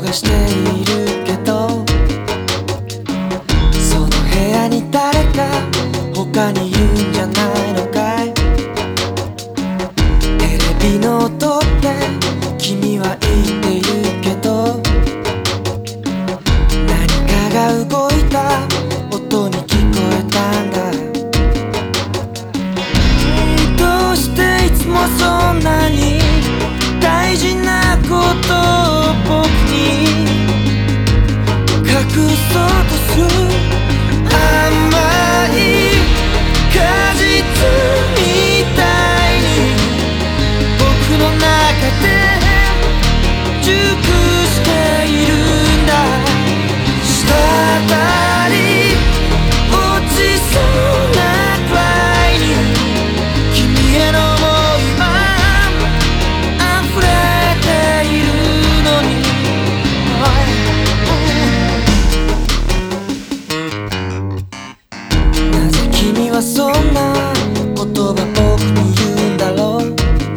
はしているけど、その部屋に誰か他にいるんじゃないのかい。テレビの音って君は言っているけど、何かが動いた音に聞こえたんだ。どうしていつもそんなに大事なことを僕に隠そうとする。甘い果実みたいに僕の中で熟しているんだ。滴り落ちそうなくらいに君への想いは溢れているのに。なぜ君はそんな言葉僕に言うんだろう。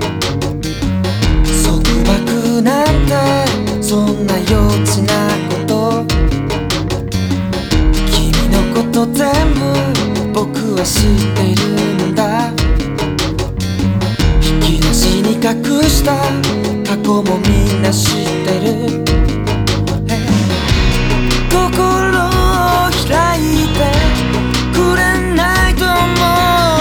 束縛なんてそんな幼稚なこと、君のこと全部僕は知っているんだ。引き出しに隠した過去もみんな知ってる。心を開いてくれないともう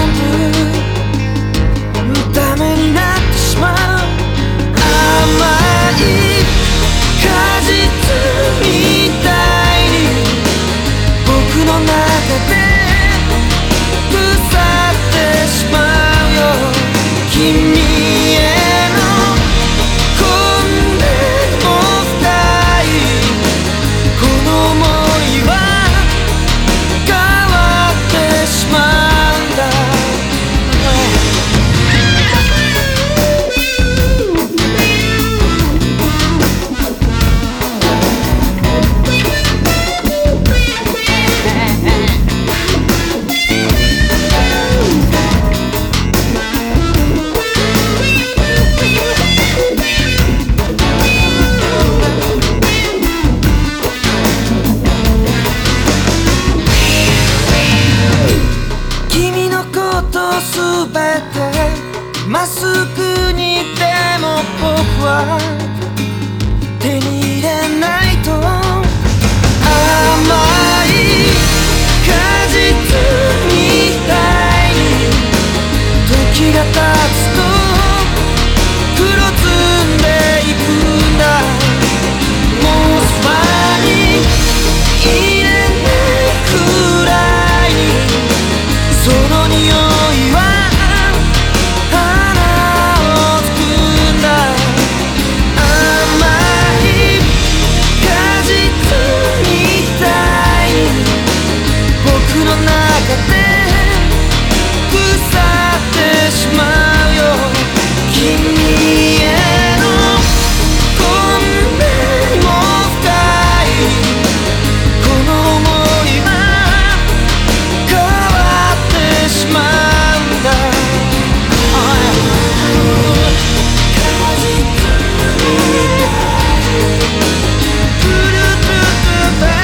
全部ダメになってしまう。甘い果実みたいに僕の中で腐ってしまうよ。君へのこんなにも深いこの想いは変わってしまうんだ。君のことすべてまっすぐにでも僕は手に入れないと。甘い果実みたいに時が経つと黒ずんでいくんだ。もうそばにいれないくらいにその匂いは花をつくんだ。甘い果実みたいに僕の中で腐ってしまうよ。君へのこんなにも深いこの想いは変わってしまうんだ。果実みたいプルプルプル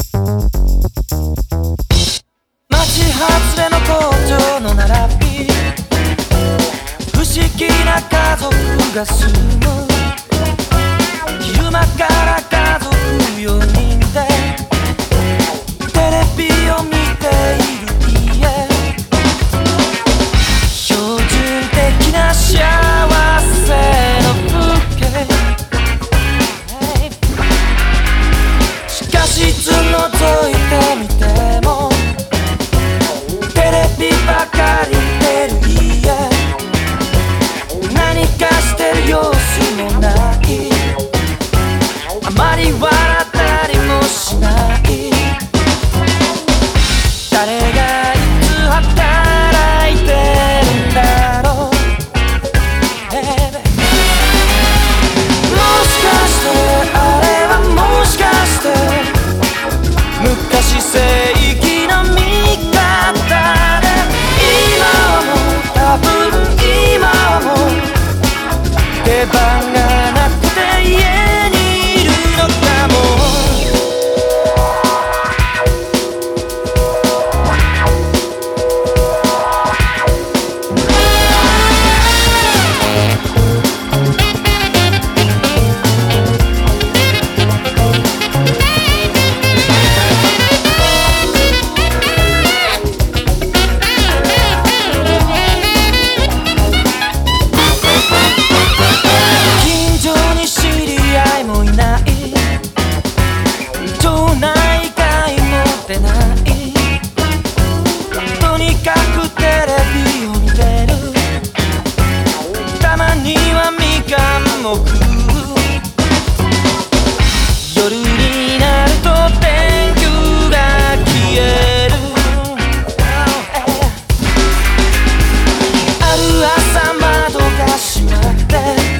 街外れの工場の並びが済む。昼間から家族4人でテレビを見ている家、標準的な幸せの風景。しかしつ覗いてみてもテレビばかり見てる家、何かしてる様子もない、あまり笑ったりもしない。誰がいつ働いてるんだろう、もしかしてあれはもしかして昔正義の味方で、今はもう多分今はもう出番がなくて家にいるのかも。近所に知り合いもいない、町内会も出ない、とにかくテレビを見てる。たまにはみかんも食う。夜になると電球が消える。ある朝窓が閉まって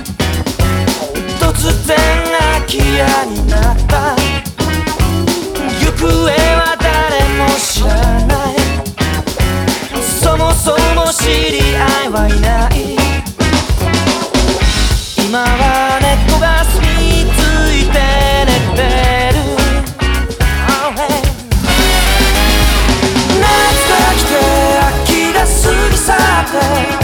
突然空き家になった。行方は誰も知らない、そもそも知り合いはいない。今は猫が住み着いて寝てる。夏が来て秋が過ぎ去って、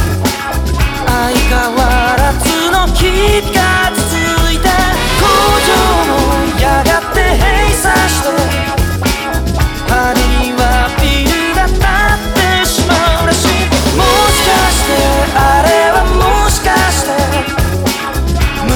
相変わらずの日々が続いて、工場もやがって閉鎖して、針にはビルが建ってしまうらしい。もしかしてあれはもしかして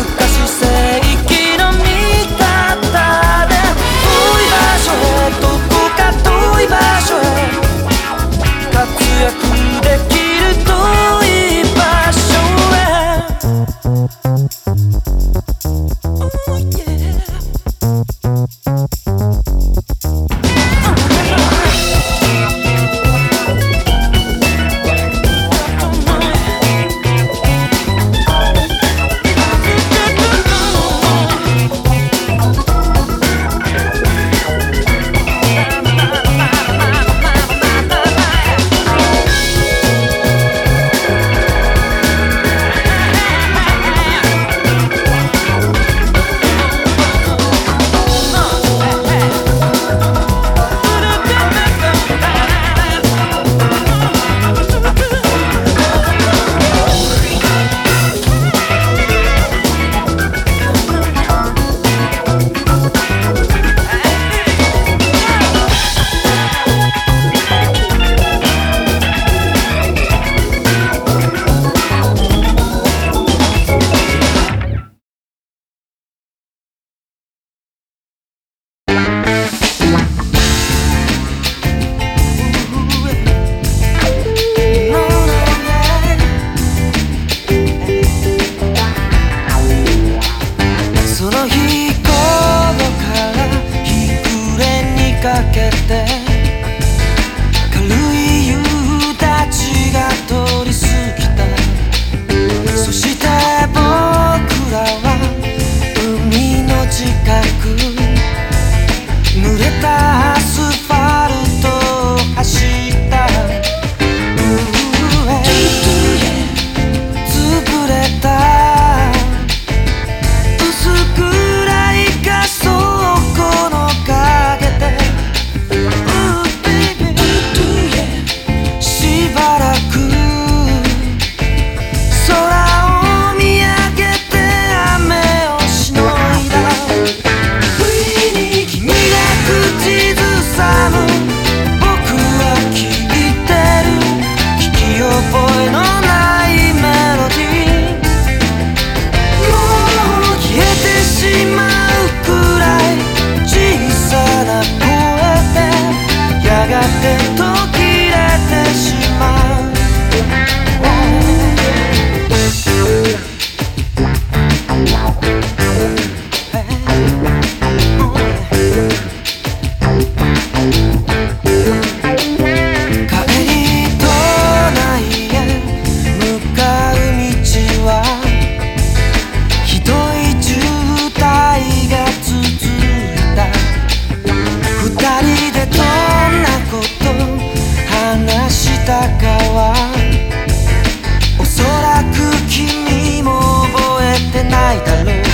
したかはおそらく君も覚えてないだろう。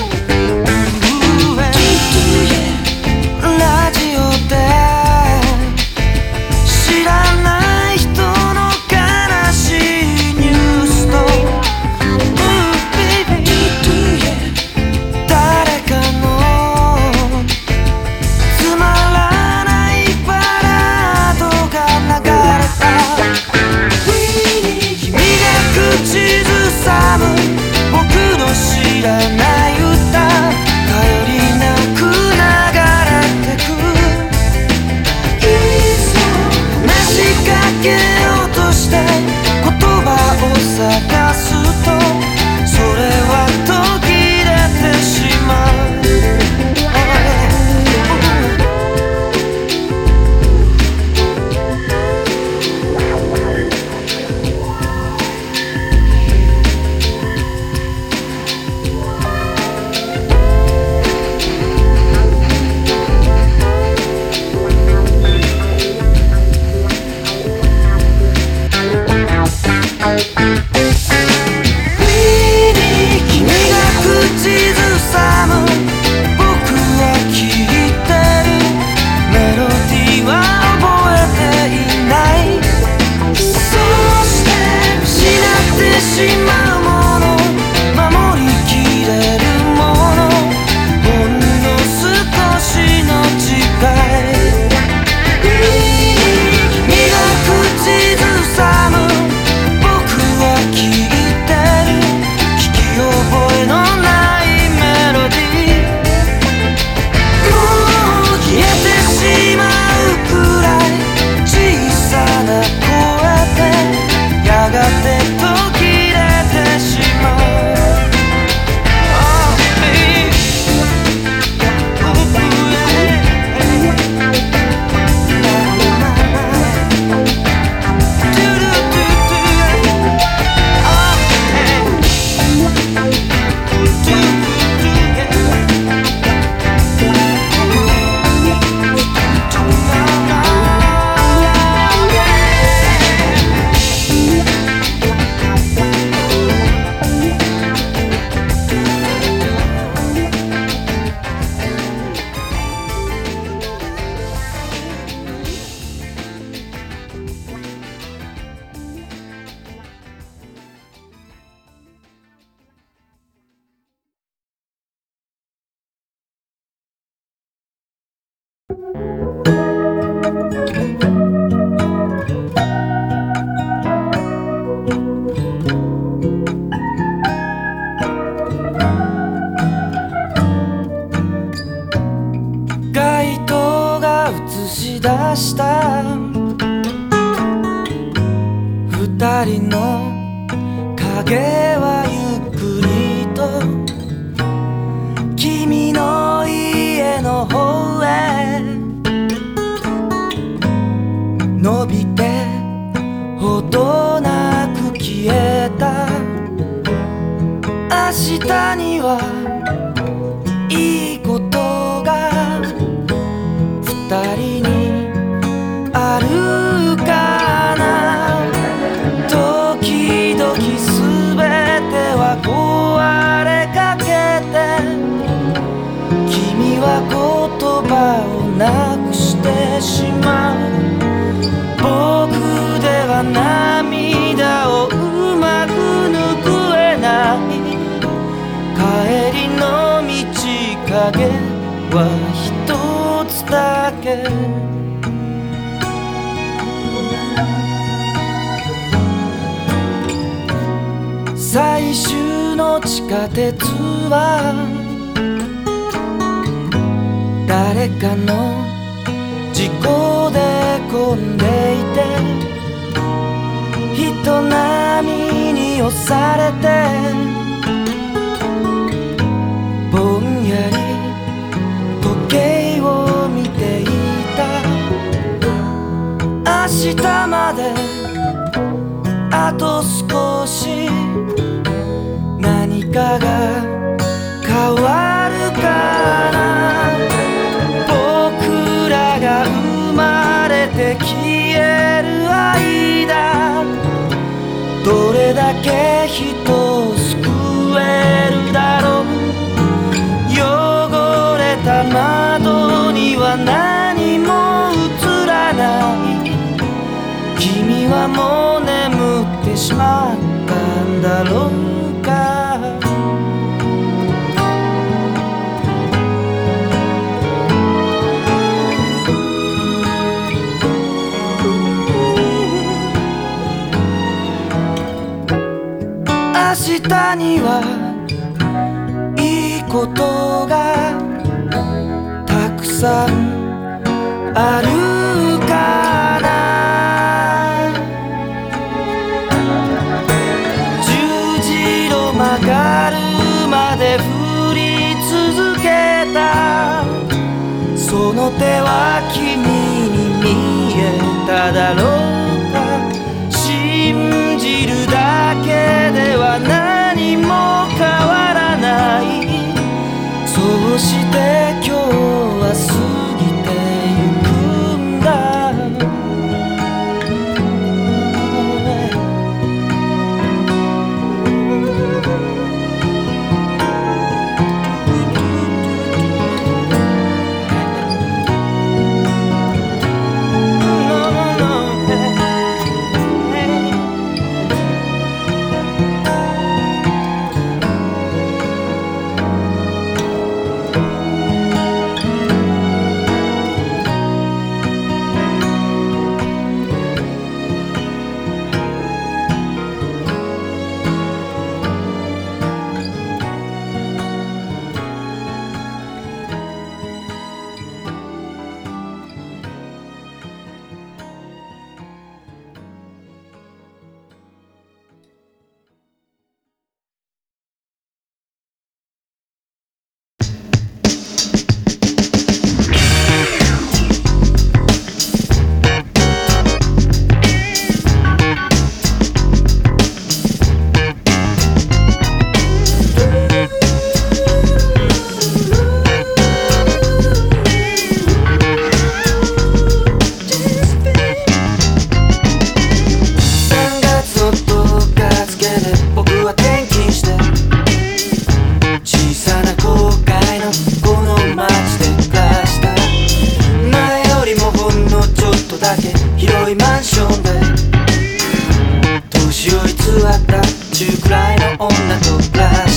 ラジオで知らない人の悲しいニュースと誰かのつまらないバラードが流れた。君が口ずさむ僕の知らない歌、頼りなく流れてく。話しかけようとして言葉を探すと、それは途切れてしまう。君が口ずさむ僕は聞いてる、メロディーは覚えていない。そうして失ってしまうもの、守りきれるもの、ほんの少しの違い。君が口ずさむ僕は聞いてる、聞き覚えのないメロディー。もう消えてしまうくらい小さな声でやがて途切れてしまう。街灯が映し出した二人の影はゆっくりと君の家の方へ伸びてほどなく消えた。明日にはいいことが二人にあるかな。時々すべては壊れかけて、君は言葉をなくしてしまう。僕では涙をうまく拭えない。帰りの道影は一つだけ。最終の地下鉄は誰かの事故で混んでいて、人波に押されてぼんやり時計を見ていた。明日まであと少し、何かが変わるかな。僕らが生まれて消える間だけ人を救えるだろう。汚れた窓には何も映らない。君はもう眠ってしまったんだろうか。明日にはいいことがたくさんあるかな。十字路曲がるまで降り続けたその手は君に見えただろうか。信じるだけでは何も変わらない。そうして今日は過ぎてゆくんだ。広いマンションで年を偽った中くらいの女と暮らした。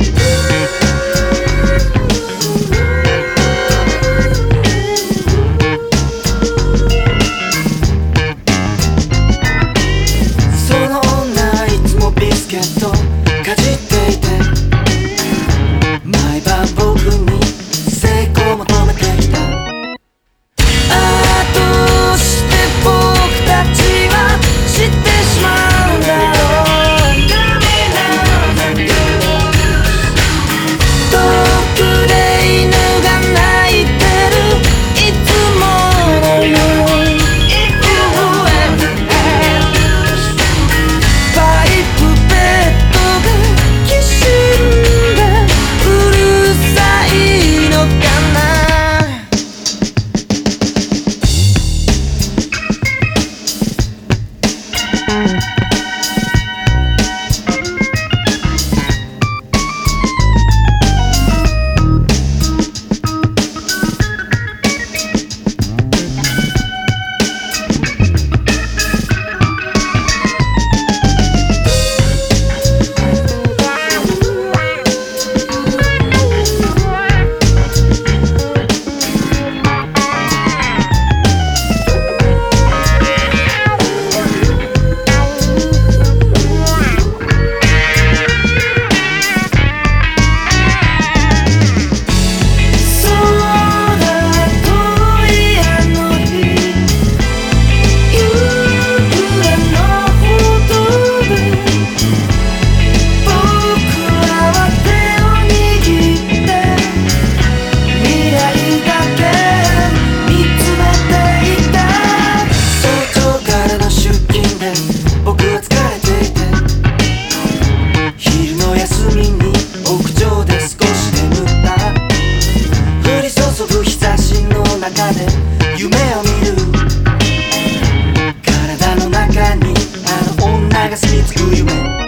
その女はいつもビスケットかじっていて毎晩僕に成功を求めていた。知ってしまうんだろう。遠くで犬が鳴いてるいつものようにパイプベッドがきしんでうるさいのかな。夢を見る体の中にあの女が住み着く夢。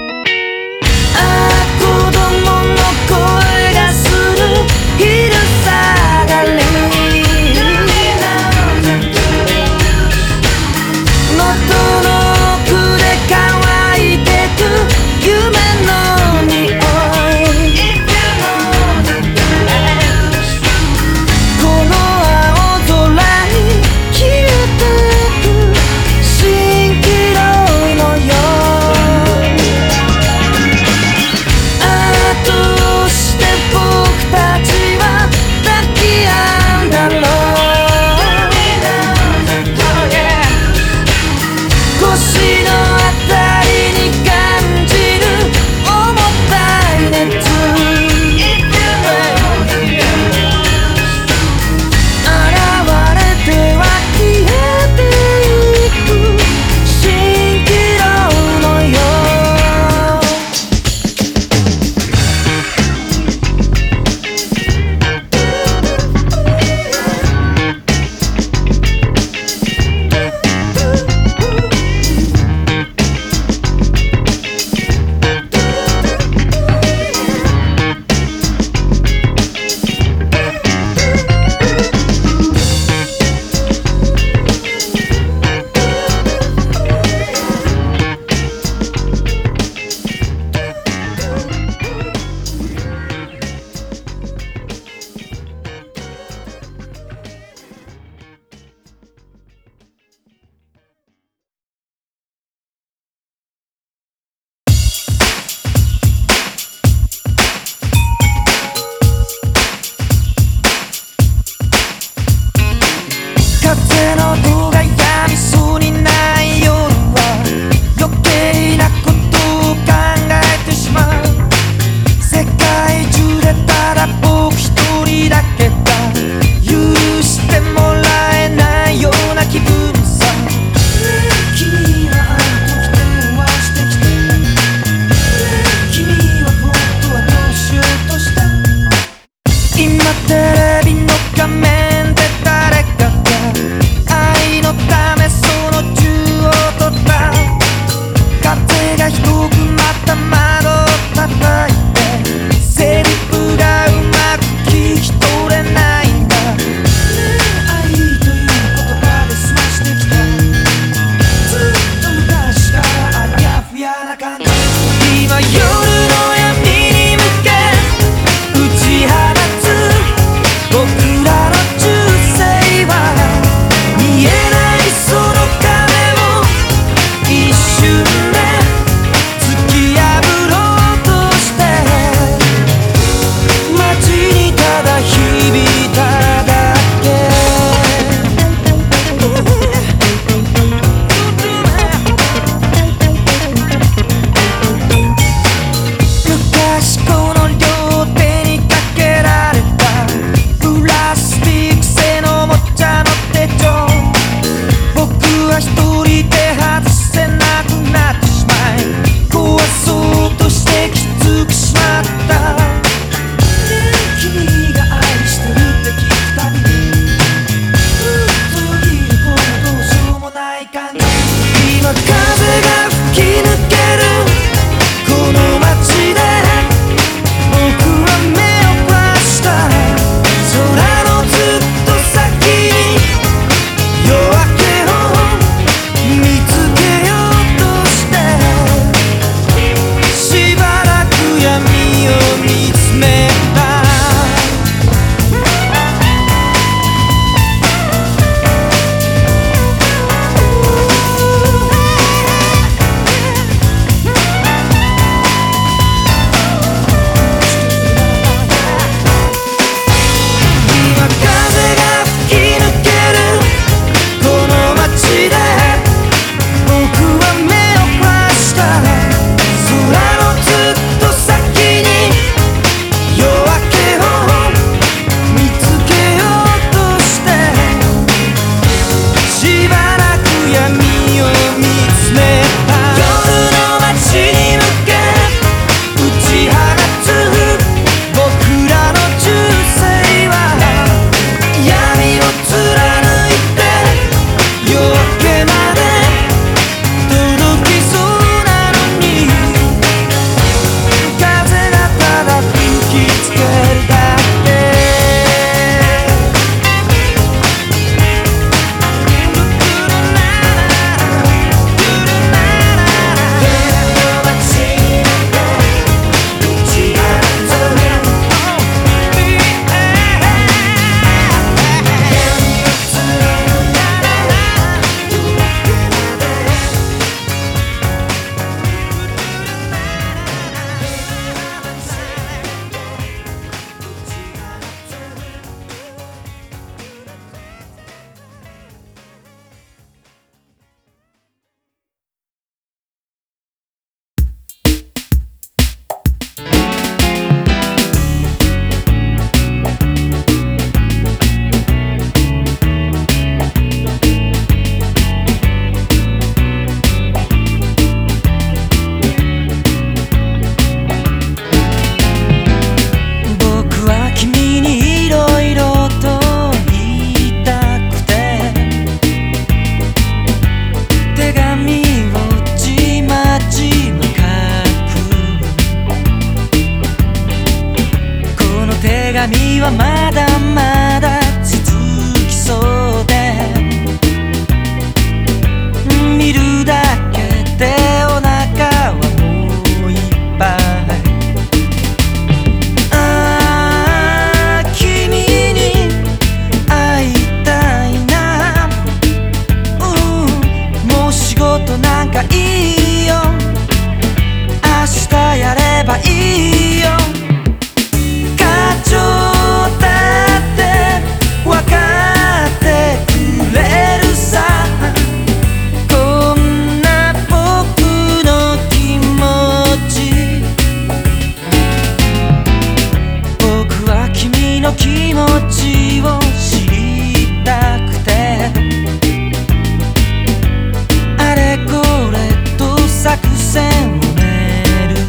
作戦を練る。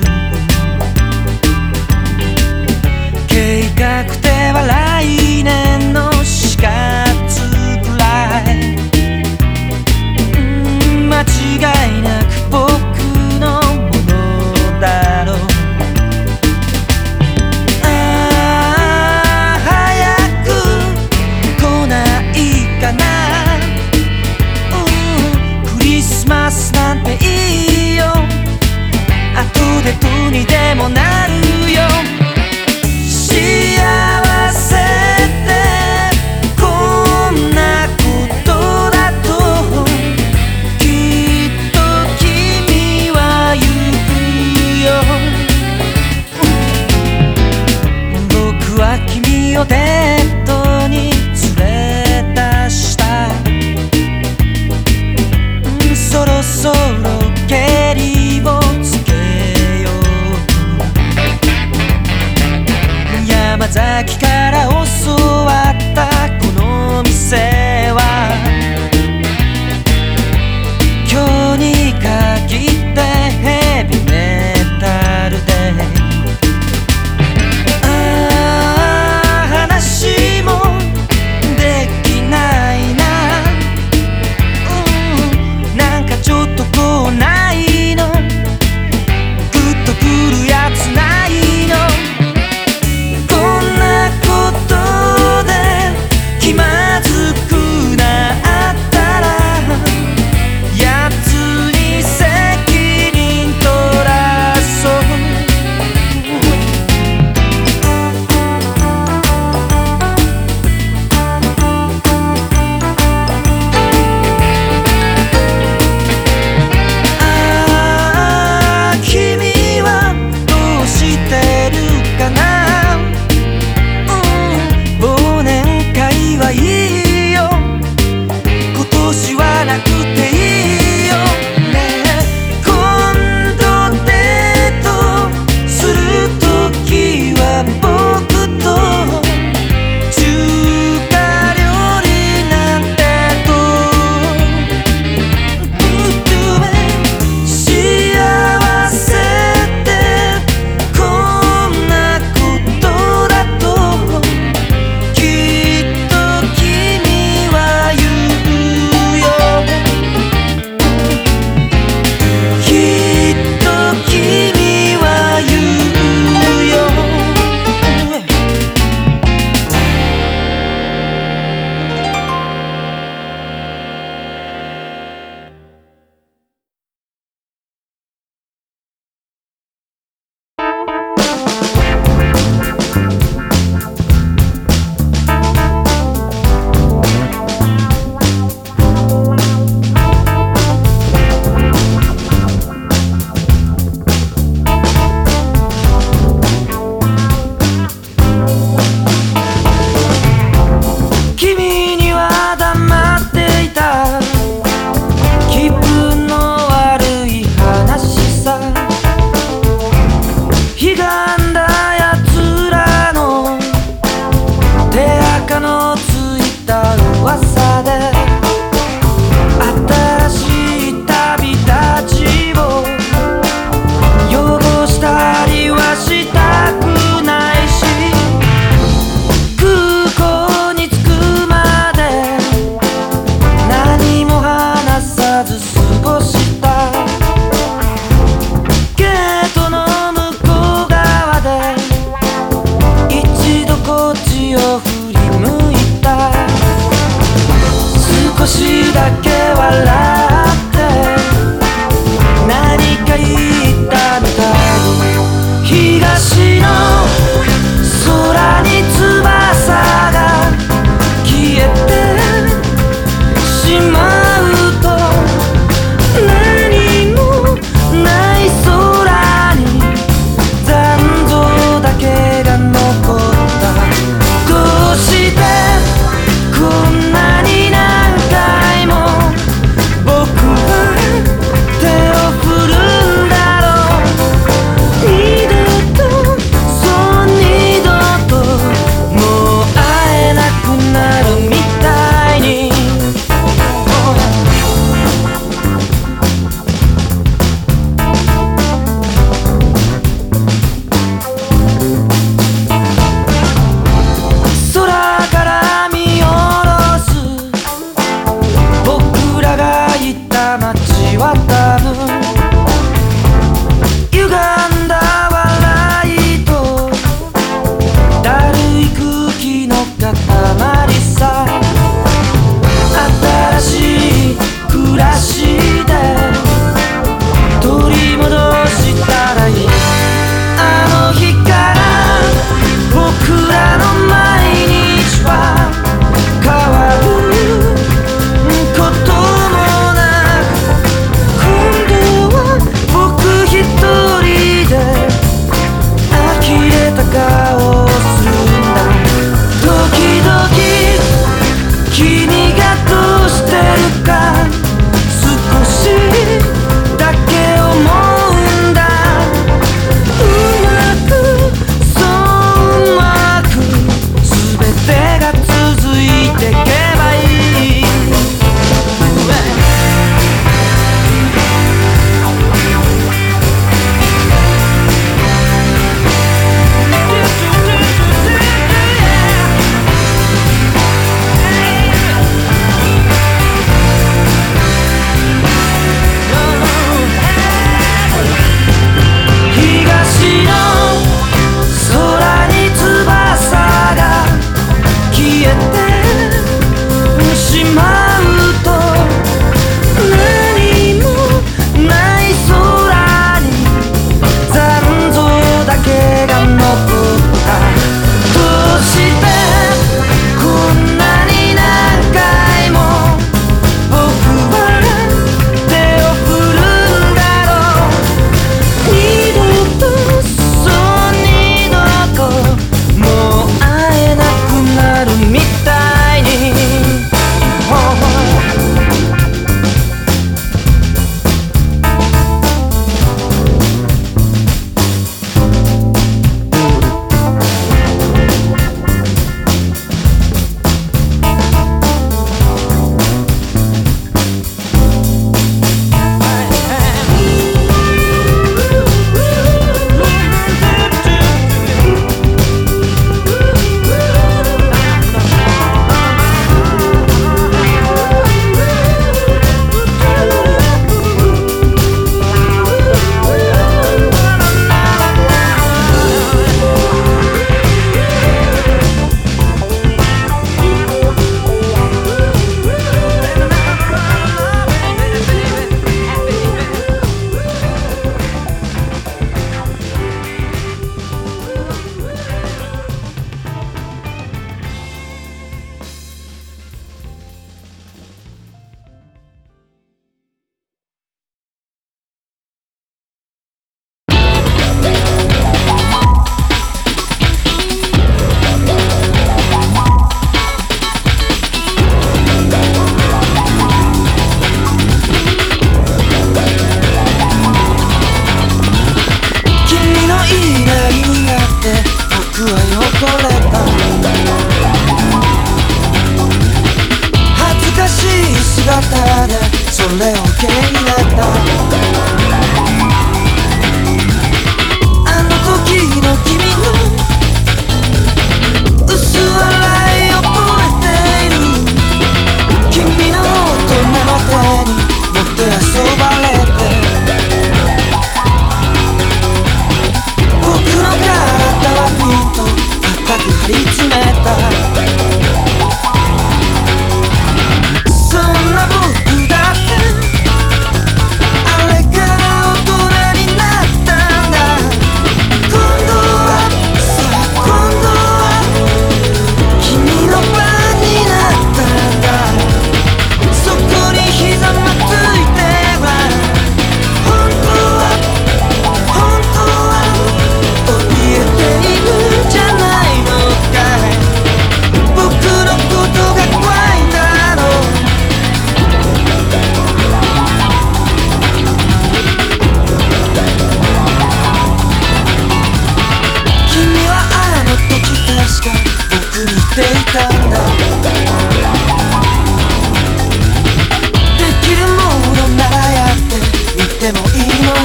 計画では来年の4月ぐらい、間違いなく僕のものだろう。ああ早く来ないかな。クリスマスなんていいよ、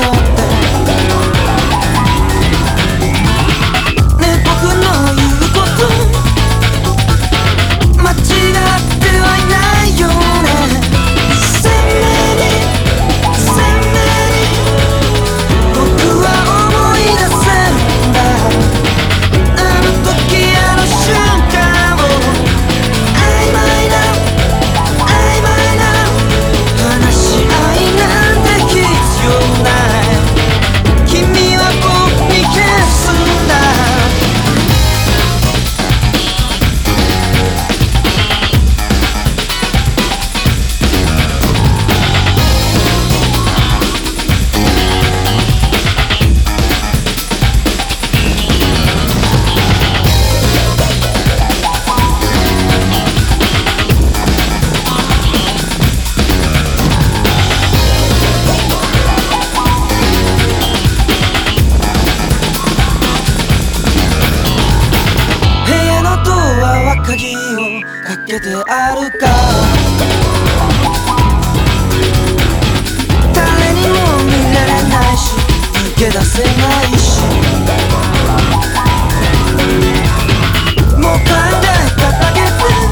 ねえ僕の言うこと間違ってはいないよね。鮮明に鮮明に僕は思い出せるんだ。あの時あの瞬間を曖昧な曖昧な話し合いなんて必要ない。君は僕に消すんだ。部屋のドアは鍵をかけてあるか。誰にも見られないし抜け出せないし、もう考えただけで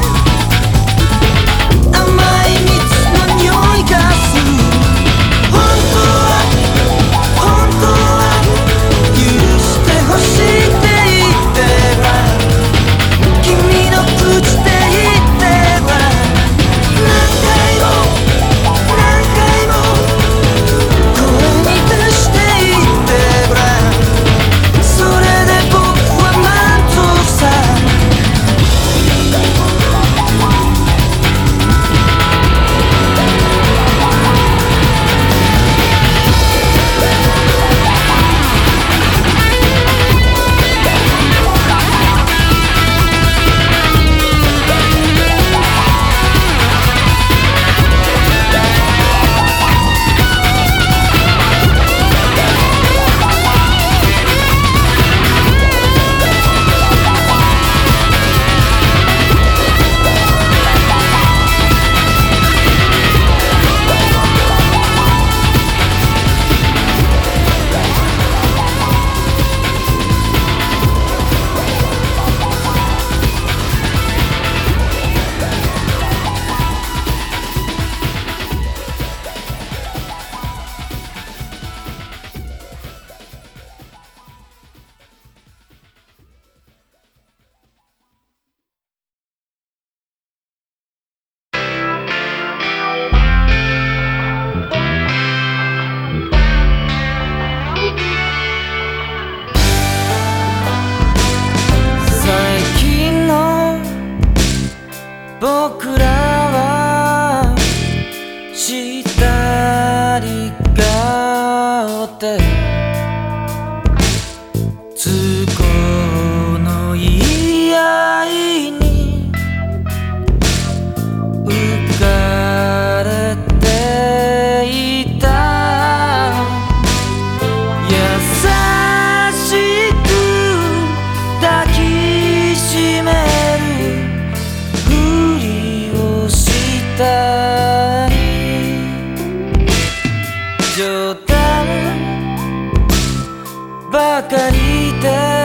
甘い蜜の匂いがする。本当は本当は許してほしいって言っては君の口で言っては何回も何回も声に出して言ってはそれで僕は満足さ。最近の僕らはしたり顔って都合のいい合いに浮かれていた。優しく抱きしめるふりをしたり、冗談ばかりで